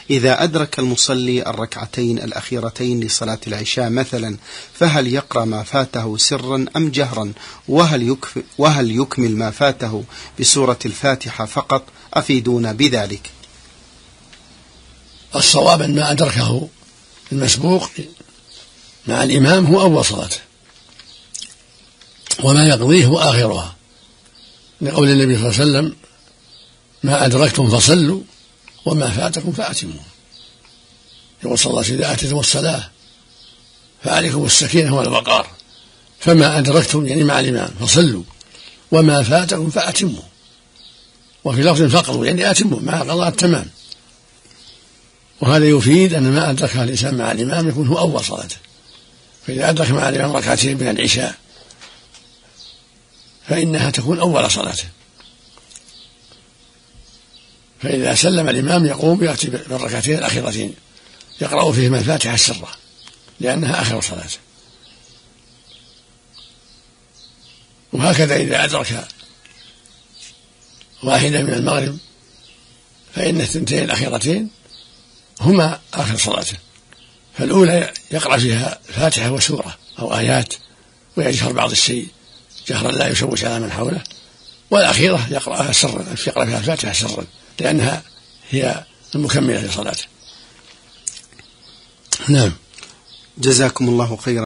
إذا أدرك المصلي الركعتين الأخيرتين لصلاة العشاء مثلا، فهل يقرأ ما فاته سرا أم جهرا؟ وهل يكمل ما فاته بسورة الفاتحة فقط؟ أفيدونا بذلك. الصواب أن ما أدركه المسبوق مع الإمام هو أول صلاته، وما يقضيه هو آخرها، لقول النبي صلى الله عليه وسلم: ما أدركتم فصلوا وما فاتكم فأتموا. يقول صلى الله عليه وسلم: إذا أتيتم الصلاة فعليكم السكينة والوقار، فما أدركتم يعني مع الإمام فصلوا وما فاتكم فأتموا. وفي لفظ فقروا يعني أتموا مع قضاء التمام. وهذا يفيد أن ما أدركها الإنسان مع الإمام يكون هو أول صلاته. فإذا أدرك مع الإمام ركعتين من العشاء فإنها تكون أول صلاته. فإذا سلم الإمام يقوم يأتي بالركعتين الأخيرتين يقرأ فيهما الفاتحة السرة لأنها آخر صلاته. وهكذا إذا أدرك واحدة من المغرب فإن الثنتين الأخيرتين هما آخر صلاته. فالأولى يقرأ فيها الفاتحة وسورة أو آيات ويجهر بعض الشيء جهرا لا يشوش على من حوله، والأخيرة يقرأها سرا، يقرأ فيها الفاتحة سرا لأنها هي المكملة لصلاته. نعم. جزاكم الله خيرا.